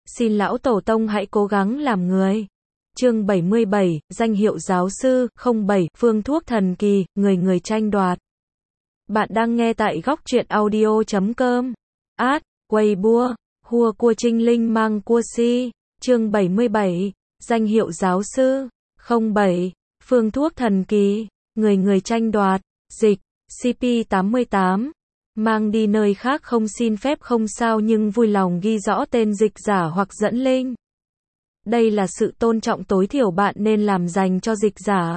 Xin lão tổ tông hãy cố gắng làm người. Chương 77, danh hiệu giáo sư, 07, phương thuốc thần kỳ, người người tranh đoạt. Bạn đang nghe tại góc truyện audio.com. Weibo, hùa cua trinh linh mang cua si. Chương 77, danh hiệu giáo sư, 07, phương thuốc thần kỳ, người người tranh đoạt. Dịch, CP88. Mang đi nơi khác không xin phép không sao nhưng vui lòng ghi rõ tên dịch giả hoặc dẫn link. Đây là sự tôn trọng tối thiểu bạn nên làm dành cho dịch giả.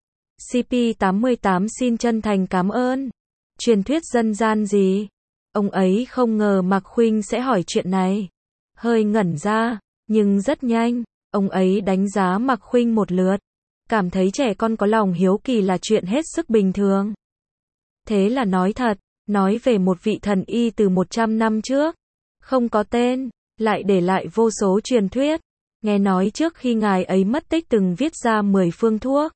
CP88 xin chân thành cảm ơn. Truyền thuyết dân gian gì? Ông ấy không ngờ Mạc Khuynh sẽ hỏi chuyện này. Hơi ngẩn ra, nhưng rất nhanh, ông ấy đánh giá Mạc Khuynh một lượt. Cảm thấy trẻ con có lòng hiếu kỳ là chuyện hết sức bình thường. Thế là nói thật, nói về một vị thần y từ 100 năm trước. Không có tên, lại để lại vô số truyền thuyết. Nghe nói trước khi ngài ấy mất tích từng viết ra 10 phương thuốc.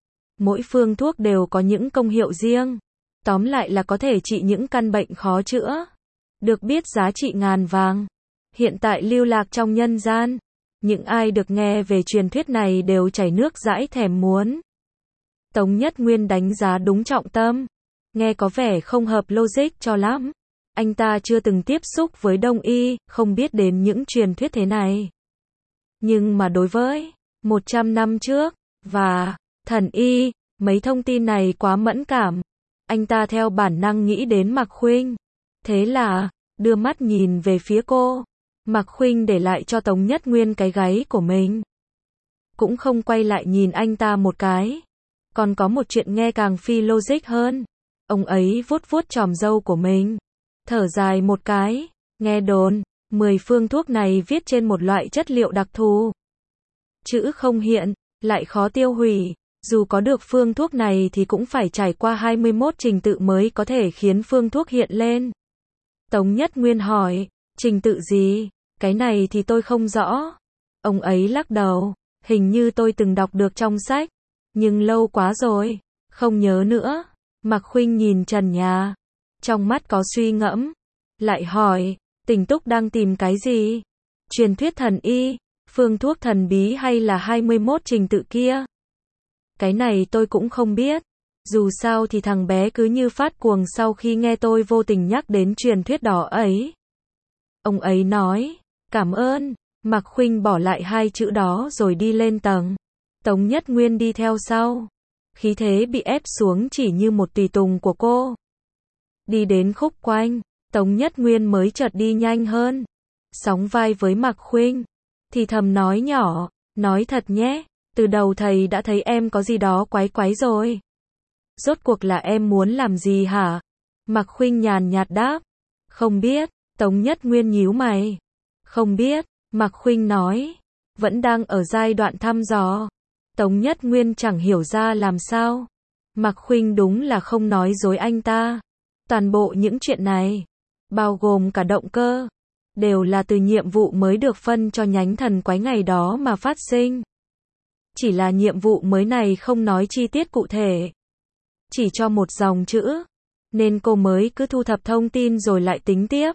Mỗi phương thuốc đều có những công hiệu riêng. Tóm lại là có thể trị những căn bệnh khó chữa. Được biết giá trị ngàn vàng. Hiện tại lưu lạc trong nhân gian. Những ai được nghe về truyền thuyết này đều chảy nước dãi thèm muốn. Tống Nhất Nguyên đánh giá đúng trọng tâm. Nghe có vẻ không hợp logic cho lắm. Anh ta chưa từng tiếp xúc với Đông y, không biết đến những truyền thuyết thế này. Nhưng mà đối với 100 năm trước và thần y, mấy thông tin này quá mẫn cảm. Anh ta theo bản năng nghĩ đến Mạc Khuynh. Thế là đưa mắt nhìn về phía cô. Mạc Khuynh để lại cho Tống Nhất Nguyên cái gáy của mình. Cũng không quay lại nhìn anh ta một cái. Còn có một chuyện nghe càng phi logic hơn. Ông ấy vuốt vuốt chòm râu của mình. Thở dài một cái. Nghe đồn 10 phương thuốc này viết trên một loại chất liệu đặc thù. Chữ không hiện, lại khó tiêu hủy. Dù có được phương thuốc này thì cũng phải trải qua 21 trình tự mới có thể khiến phương thuốc hiện lên. Tống Nhất Nguyên hỏi, trình tự gì? Cái này thì tôi không rõ. Ông ấy lắc đầu, hình như tôi từng đọc được trong sách. Nhưng lâu quá rồi, không nhớ nữa. Mạc Khuynh nhìn trần nhà. Trong mắt có suy ngẫm. Lại hỏi, Tỉnh Túc đang tìm cái gì? Truyền thuyết thần y, phương thuốc thần bí hay là 21 trình tự kia? Cái này tôi cũng không biết. Dù sao thì thằng bé cứ như phát cuồng sau khi nghe tôi vô tình nhắc đến truyền thuyết đó ấy. Ông ấy nói, cảm ơn. Mạc Khuynh bỏ lại hai chữ đó rồi đi lên tầng. Tống Nhất Nguyên đi theo sau. Khí thế bị ép xuống chỉ như một tùy tùng của cô. Đi đến khúc quanh, Tống Nhất Nguyên mới chợt đi nhanh hơn. Sóng vai với Mạc Khuynh. Thì thầm nói nhỏ, nói thật nhé. Từ đầu thầy đã thấy em có gì đó quái quái rồi. Rốt cuộc là em muốn làm gì hả? Mạc Khuynh nhàn nhạt đáp. Không biết. Tống Nhất Nguyên nhíu mày. Không biết. Mạc Khuynh nói. Vẫn đang ở giai đoạn thăm dò. Tống Nhất Nguyên chẳng hiểu ra làm sao. Mạc Khuynh đúng là không nói dối anh ta. Toàn bộ những chuyện này, bao gồm cả động cơ, đều là từ nhiệm vụ mới được phân cho nhánh thần quái ngày đó mà phát sinh. Chỉ là nhiệm vụ mới này không nói chi tiết cụ thể. Chỉ cho một dòng chữ. Nên cô mới cứ thu thập thông tin rồi lại tính tiếp.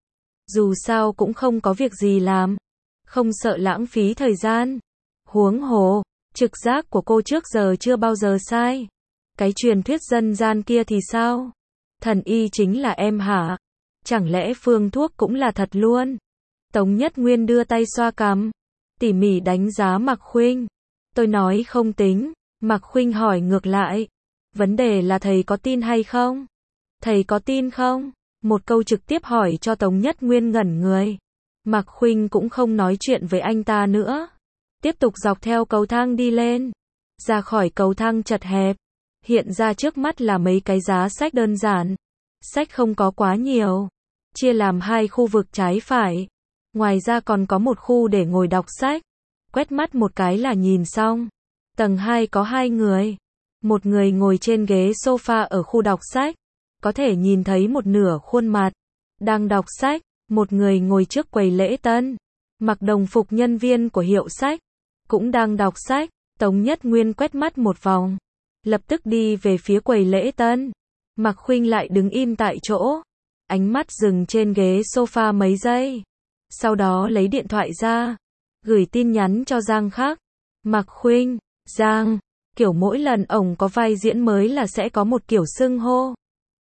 Dù sao cũng không có việc gì làm. Không sợ lãng phí thời gian. Huống hồ, trực giác của cô trước giờ chưa bao giờ sai. Cái truyền thuyết dân gian kia thì sao? Thần y chính là em hả? Chẳng lẽ phương thuốc cũng là thật luôn? Tống Nhất Nguyên đưa tay xoa cằm. Tỉ mỉ đánh giá Mạc Khuynh. Tôi nói không tính. Mạc Khuynh hỏi ngược lại. Vấn đề là thầy có tin hay không? Thầy có tin không? Một câu trực tiếp hỏi cho Tống Nhất Nguyên ngẩn người. Mạc Khuynh cũng không nói chuyện với anh ta nữa. Tiếp tục dọc theo cầu thang đi lên. Ra khỏi cầu thang chật hẹp. Hiện ra trước mắt là mấy cái giá sách đơn giản. Sách không có quá nhiều. Chia làm hai khu vực trái phải. Ngoài ra còn có một khu để ngồi đọc sách. Quét mắt một cái là nhìn xong. Tầng 2 có hai người. Một người ngồi trên ghế sofa ở khu đọc sách. Có thể nhìn thấy một nửa khuôn mặt. Đang đọc sách. Một người ngồi trước quầy lễ tân. Mặc đồng phục nhân viên của hiệu sách. Cũng đang đọc sách. Tống Nhất Nguyên quét mắt một vòng. Lập tức đi về phía quầy lễ tân. Mạc Khuynh lại đứng im tại chỗ. Ánh mắt dừng trên ghế sofa mấy giây. Sau đó lấy điện thoại ra, gửi tin nhắn cho Giang Khắc. Mạc Khuynh, Giang, kiểu mỗi lần ổng có vai diễn mới là sẽ có một kiểu xưng hô.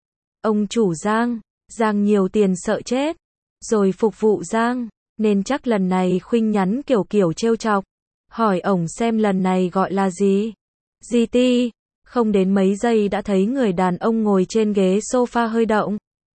Ông chủ Giang, Giang nhiều tiền sợ chết, rồi phục vụ Giang, nên chắc lần này Khuynh nhắn kiểu kiểu trêu chọc, hỏi ổng xem lần này gọi là gì. GT, không đến mấy giây đã thấy người đàn ông ngồi trên ghế sofa hơi động.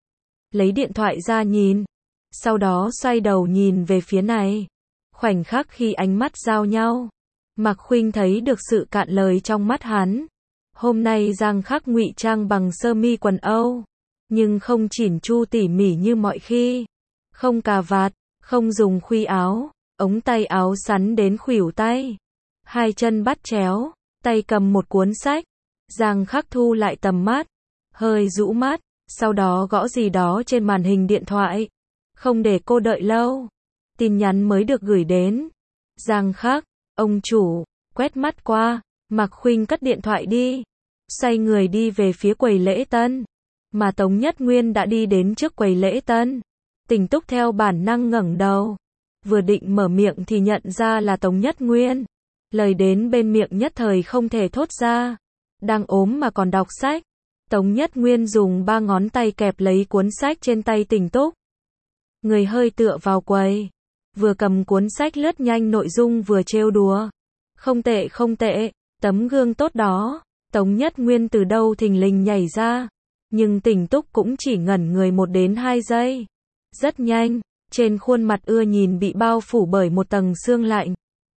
Lấy điện thoại ra nhìn, sau đó xoay đầu nhìn về phía này. Khoảnh khắc khi ánh mắt giao nhau, Mạc Khuynh thấy được sự cạn lời trong mắt hắn. Hôm nay Giang Khắc ngụy trang bằng sơ mi quần Âu, nhưng không chỉn chu tỉ mỉ như mọi khi. Không cà vạt, không dùng khuy áo, ống tay áo sắn đến khuỷu tay. Hai chân bắt chéo, tay cầm một cuốn sách. Giang Khắc thu lại tầm mắt, hơi rũ mắt, sau đó gõ gì đó trên màn hình điện thoại. Không để cô đợi lâu, tin nhắn mới được gửi đến. Giang Khắc, ông chủ, quét mắt qua, Mạc Khuynh cất điện thoại đi, xoay người đi về phía quầy lễ tân, mà Tống Nhất Nguyên đã đi đến trước quầy lễ tân. Tình Túc theo bản năng ngẩng đầu, vừa định mở miệng thì nhận ra là Tống Nhất Nguyên. Lời đến bên miệng nhất thời không thể thốt ra. Đang ốm mà còn đọc sách. Tống Nhất Nguyên dùng 3 ngón tay kẹp lấy cuốn sách trên tay Tình Túc. Người hơi tựa vào quầy, vừa cầm cuốn sách lướt nhanh nội dung vừa trêu đùa. Không tệ không tệ, tấm gương tốt đó. Tống Nhất Nguyên từ đâu thình lình nhảy ra, nhưng Tình Túc cũng chỉ ngẩn người 1 đến 2 giây. Rất nhanh, trên khuôn mặt ưa nhìn bị bao phủ bởi một tầng sương lạnh.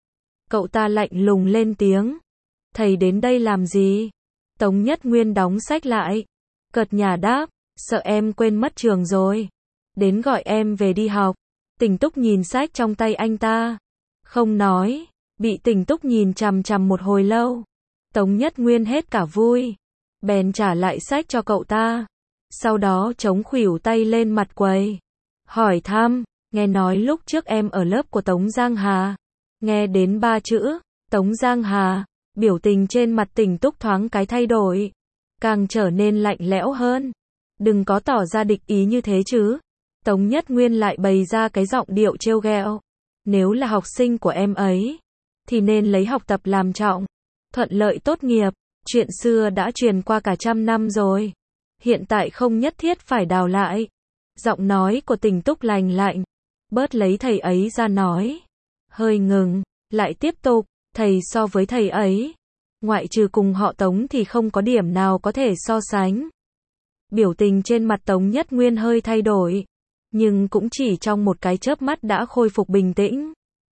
Cậu ta lạnh lùng lên tiếng. Thầy đến đây làm gì? Tống Nhất Nguyên đóng sách lại, cợt nhả đáp, sợ em quên mất trường rồi. Đến gọi em về đi học. Tình Túc nhìn sách trong tay anh ta, không nói, bị Tình Túc nhìn chằm chằm một hồi lâu. Tống Nhất Nguyên hết cả vui, bèn trả lại sách cho cậu ta. Sau đó chống khuỷu tay lên mặt quầy, hỏi thăm, nghe nói lúc trước em ở lớp của Tống Giang Hà. Nghe đến 3 chữ, Tống Giang Hà, biểu tình trên mặt Tình Túc thoáng cái thay đổi, càng trở nên lạnh lẽo hơn. Đừng có tỏ ra địch ý như thế chứ. Tống Nhất Nguyên lại bày ra cái giọng điệu trêu ghẹo. Nếu là học sinh của em ấy, thì nên lấy học tập làm trọng, thuận lợi tốt nghiệp. Chuyện xưa đã truyền qua cả 100 năm rồi, hiện tại không nhất thiết phải đào lại. Giọng nói của Tình Túc lành lạnh, bớt lấy thầy ấy ra nói. Hơi ngừng, lại tiếp tục, thầy so với thầy ấy, ngoại trừ cùng họ Tống thì không có điểm nào có thể so sánh. Biểu tình trên mặt Tống Nhất Nguyên hơi thay đổi, nhưng cũng chỉ trong một cái chớp mắt đã khôi phục bình tĩnh.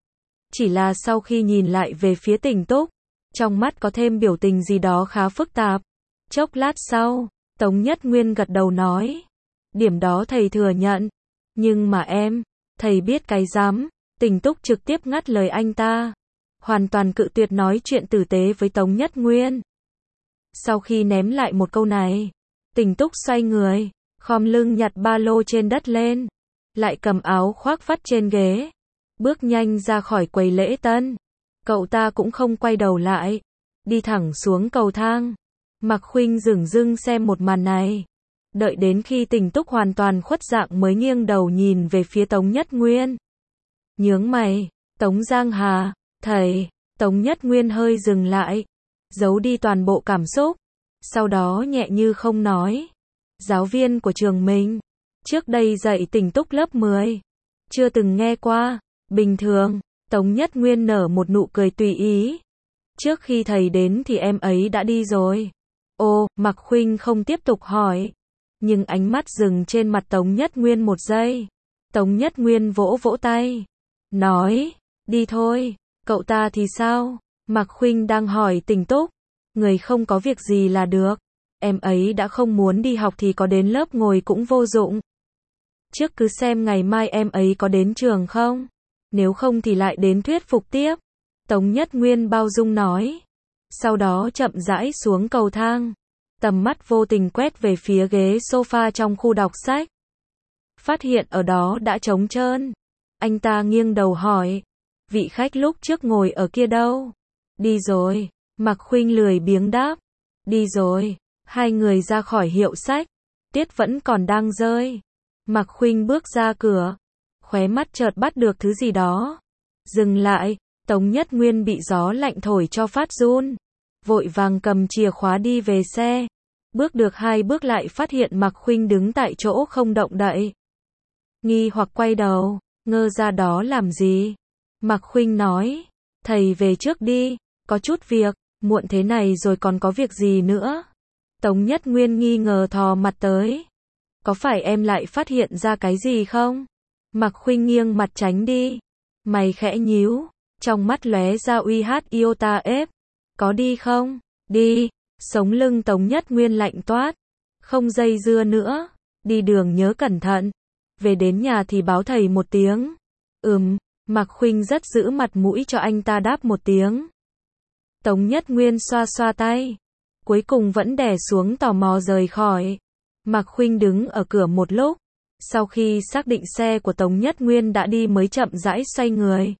Chỉ là sau khi nhìn lại về phía Tình Túc, trong mắt có thêm biểu tình gì đó khá phức tạp. Chốc lát sau, Tống Nhất Nguyên gật đầu nói, điểm đó thầy thừa nhận, nhưng mà em, thầy biết cái rắm. Tình Túc trực tiếp ngắt lời anh ta, hoàn toàn cự tuyệt nói chuyện tử tế với Tống Nhất Nguyên. Sau khi ném lại một câu này, Tình Túc xoay người, khom lưng nhặt ba lô trên đất lên, lại cầm áo khoác vắt trên ghế, bước nhanh ra khỏi quầy lễ tân. Cậu ta cũng không quay đầu lại, đi thẳng xuống cầu thang. Mạc Khuynh dửng dưng xem một màn này, đợi đến khi Tình Túc hoàn toàn khuất dạng mới nghiêng đầu nhìn về phía Tống Nhất Nguyên. Nhướng mày, Tống Giang Hà, thầy. Tống Nhất Nguyên hơi dừng lại, giấu đi toàn bộ cảm xúc, sau đó nhẹ như không nói. Giáo viên của trường mình, trước đây dạy Tình Túc lớp 10, chưa từng nghe qua. Bình thường. Tống Nhất Nguyên nở một nụ cười tùy ý. Trước khi thầy đến thì em ấy đã đi rồi. Ô, Mạc Khuynh không tiếp tục hỏi, nhưng ánh mắt dừng trên mặt Tống Nhất Nguyên một giây. Tống Nhất Nguyên vỗ vỗ tay, nói, đi thôi. Cậu ta thì sao? Mạc Khuynh đang hỏi Tình Túc. Người không có việc gì là được. Em ấy đã không muốn đi học thì có đến lớp ngồi cũng vô dụng. Trước cứ xem ngày mai em ấy có đến trường không. Nếu không thì lại đến thuyết phục tiếp. Tống Nhất Nguyên bao dung nói. Sau đó chậm rãi xuống cầu thang. Tầm mắt vô tình quét về phía ghế sofa trong khu đọc sách. Phát hiện ở đó đã trống trơn. Anh ta nghiêng đầu hỏi. Vị khách lúc trước ngồi ở kia đâu? Đi rồi. Mạc Khuynh lười biếng đáp. Đi rồi. Hai người ra khỏi hiệu sách. Tiết vẫn còn đang rơi. Mạc Khuynh bước ra cửa. khóe mắt chợt bắt được thứ gì đó. Dừng lại, Tống Nhất Nguyên bị gió lạnh thổi cho phát run. Vội vàng cầm chìa khóa đi về xe. Bước được 2 bước lại phát hiện Mạc Khuynh đứng tại chỗ không động đậy. Nghi hoặc quay đầu, ngơ ra đó làm gì? Mạc Khuynh nói, thầy về trước đi, có chút việc, muộn thế này rồi còn có việc gì nữa? Tống Nhất Nguyên nghi ngờ thò mặt tới. Có phải em lại phát hiện ra cái gì không? Mạc Khuynh nghiêng mặt tránh đi. Mày khẽ nhíu, trong mắt lóe ra uy hát iota ép. Có đi không? Đi. Sống lưng Tống Nhất Nguyên lạnh toát. Không dây dưa nữa. Đi đường nhớ cẩn thận. Về đến nhà thì báo thầy một tiếng. Mạc Khuynh rất giữ mặt mũi cho anh ta đáp một tiếng. Tống Nhất Nguyên xoa xoa tay. Cuối cùng vẫn đè xuống tò mò rời khỏi. Mạc Khuynh đứng ở cửa một lúc. Sau khi xác định xe của Tống Nhất Nguyên đã đi mới chậm rãi xoay người.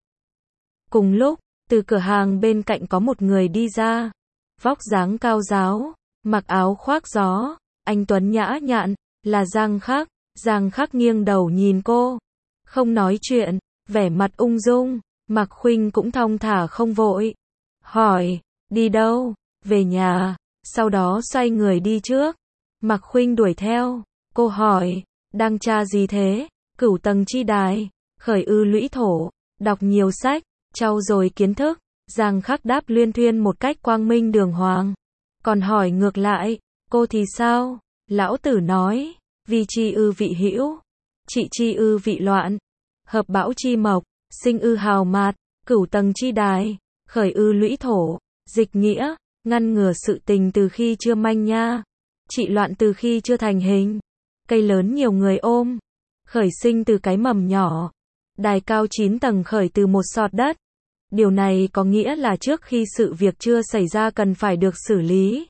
Cùng lúc, từ cửa hàng bên cạnh có một người đi ra. Vóc dáng cao ráo, mặc áo khoác gió, anh tuấn nhã nhặn, là Giang Khắc. Giang Khắc nghiêng đầu nhìn cô. Không nói chuyện, vẻ mặt ung dung. Mạc Khuynh cũng thong thả không vội. Hỏi, đi đâu? Về nhà. Sau đó xoay người đi trước. Mạc Khuynh đuổi theo. Cô hỏi, đang tra gì thế? Cửu tầng chi đài, khởi ư lũy thổ, đọc nhiều sách, trau dồi kiến thức. Giang Khắc đáp luyên thuyên một cách quang minh đường hoàng. Còn hỏi ngược lại, cô thì sao? Lão tử nói, vi chi ư vị hữu, trị chi ư vị loạn, hợp bão chi mộc, sinh ư hào mạt, cửu tầng chi đài, khởi ư lũy thổ, dịch nghĩa, ngăn ngừa sự tình từ khi chưa manh nha, trị loạn từ khi chưa thành hình. Cây lớn nhiều người ôm, khởi sinh từ cái mầm nhỏ. Đài cao 9 tầng khởi từ một sọt đất. Điều này có nghĩa là trước khi sự việc chưa xảy ra cần phải được xử lý.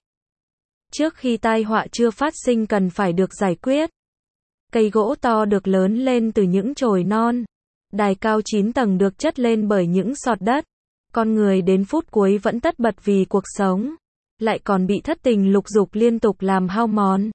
Trước khi tai họa chưa phát sinh cần phải được giải quyết. Cây gỗ to được lớn lên từ những chồi non. Đài cao 9 tầng được chất lên bởi những sọt đất. Con người đến phút cuối vẫn tất bật vì cuộc sống. Lại còn bị thất tình lục dục liên tục làm hao mòn.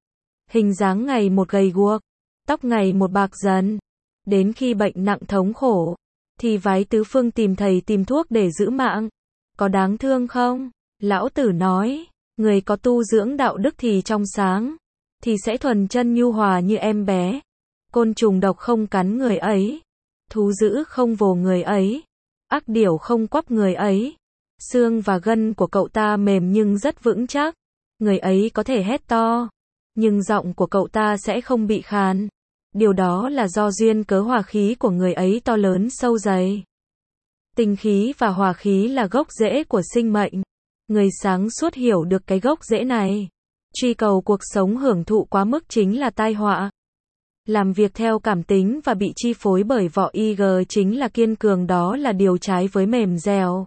Hình dáng ngày một gầy guộc, tóc ngày một bạc dần. Đến khi bệnh nặng thống khổ, thì vái tứ phương tìm thầy tìm thuốc để giữ mạng. Có đáng thương không? Lão tử nói, người có tu dưỡng đạo đức thì trong sáng, thì sẽ thuần chân nhu hòa như em bé. Côn trùng độc không cắn người ấy, thú dữ không vồ người ấy, ác điểu không quắp người ấy. Xương và gân của cậu ta mềm nhưng rất vững chắc. Người ấy có thể hét to, nhưng giọng của cậu ta sẽ không bị khàn. Điều đó là do duyên cớ hòa khí của người ấy to lớn sâu dày. Tinh khí và hòa khí là gốc rễ của sinh mệnh. Người sáng suốt hiểu được cái gốc rễ này. Truy cầu cuộc sống hưởng thụ quá mức chính là tai họa. Làm việc theo cảm tính và bị chi phối bởi vỏ IG chính là kiên cường, đó là điều trái với mềm dẻo.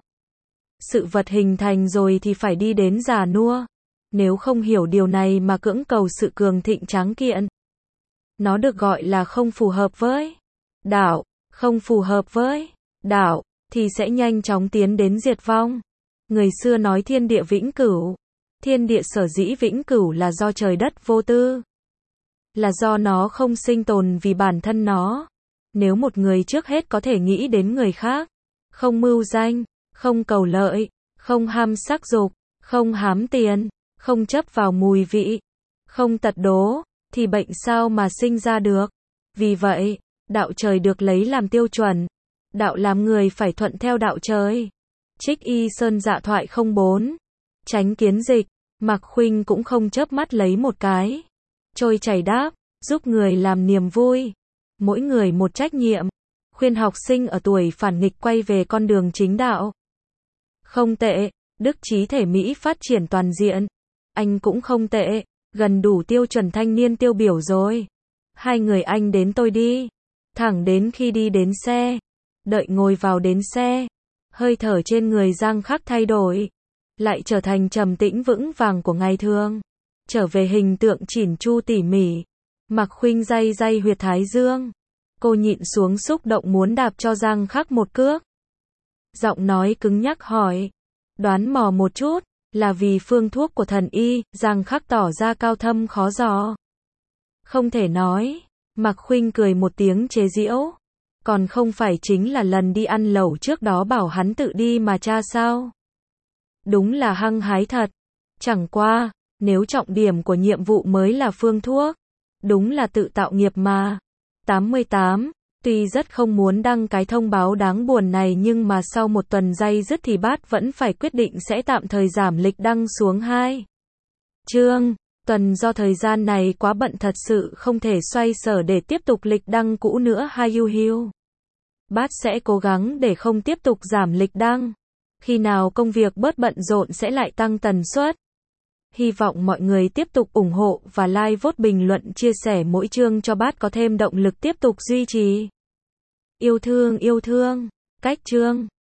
Sự vật hình thành rồi thì phải đi đến già nua. Nếu không hiểu điều này mà cưỡng cầu sự cường thịnh tráng kiện, nó được gọi là không phù hợp với đạo. Không phù hợp với đạo thì sẽ nhanh chóng tiến đến diệt vong. Người xưa nói thiên địa vĩnh cửu. Thiên địa sở dĩ vĩnh cửu là do trời đất vô tư. Là do nó không sinh tồn vì bản thân nó. Nếu một người trước hết có thể nghĩ đến người khác, không mưu danh, không cầu lợi, không ham sắc dục, không hám tiền, không chấp vào mùi vị, không tật đố, thì bệnh sao mà sinh ra được. Vì vậy, đạo trời được lấy làm tiêu chuẩn. Đạo làm người phải thuận theo đạo trời. Trích Y Sơn Dạ Thoại 04. Tránh kiến dịch, Mạc Khuynh cũng không chớp mắt lấy một cái. Trôi chảy đáp, giúp người làm niềm vui. Mỗi người một trách nhiệm. Khuyên học sinh ở tuổi phản nghịch quay về con đường chính đạo. Không tệ, đức trí thể Mỹ phát triển toàn diện. Anh cũng không tệ, gần đủ tiêu chuẩn thanh niên tiêu biểu rồi. Hai người anh đến tôi đi. Thẳng đến khi đi đến xe. Đợi ngồi vào đến xe. Hơi thở trên người Giang Khắc thay đổi. Lại trở thành trầm tĩnh vững vàng của ngày thường. Trở về hình tượng chỉn chu tỉ mỉ. Mạc Khuynh day day huyệt thái dương. Cô nhịn xuống xúc động muốn đạp cho Giang Khắc một cước. Giọng nói cứng nhắc hỏi. Đoán mò một chút, là vì phương thuốc của thần y. Giang Khắc tỏ ra cao thâm khó dò. Không thể nói. Mạc Khuynh cười một tiếng chế giễu. Còn không phải chính là lần đi ăn lẩu trước đó bảo hắn tự đi mà tra sao? Đúng là hăng hái thật. Chẳng qua, nếu trọng điểm của nhiệm vụ mới là phương thuốc, đúng là tự tạo nghiệp mà. 88. Tuy rất không muốn đăng cái thông báo đáng buồn này nhưng mà sau một tuần day dứt thì bát vẫn phải quyết định sẽ tạm thời giảm lịch đăng xuống 2 chương. Tuần do thời gian này quá bận thật sự không thể xoay sở để tiếp tục lịch đăng cũ nữa hay Yu Hiu. Bát sẽ cố gắng để không tiếp tục giảm lịch đăng. Khi nào công việc bớt bận rộn sẽ lại tăng tần suất. Hy vọng mọi người tiếp tục ủng hộ và like vote bình luận chia sẻ mỗi chương cho bát có thêm động lực tiếp tục duy trì. Yêu thương, cách chương.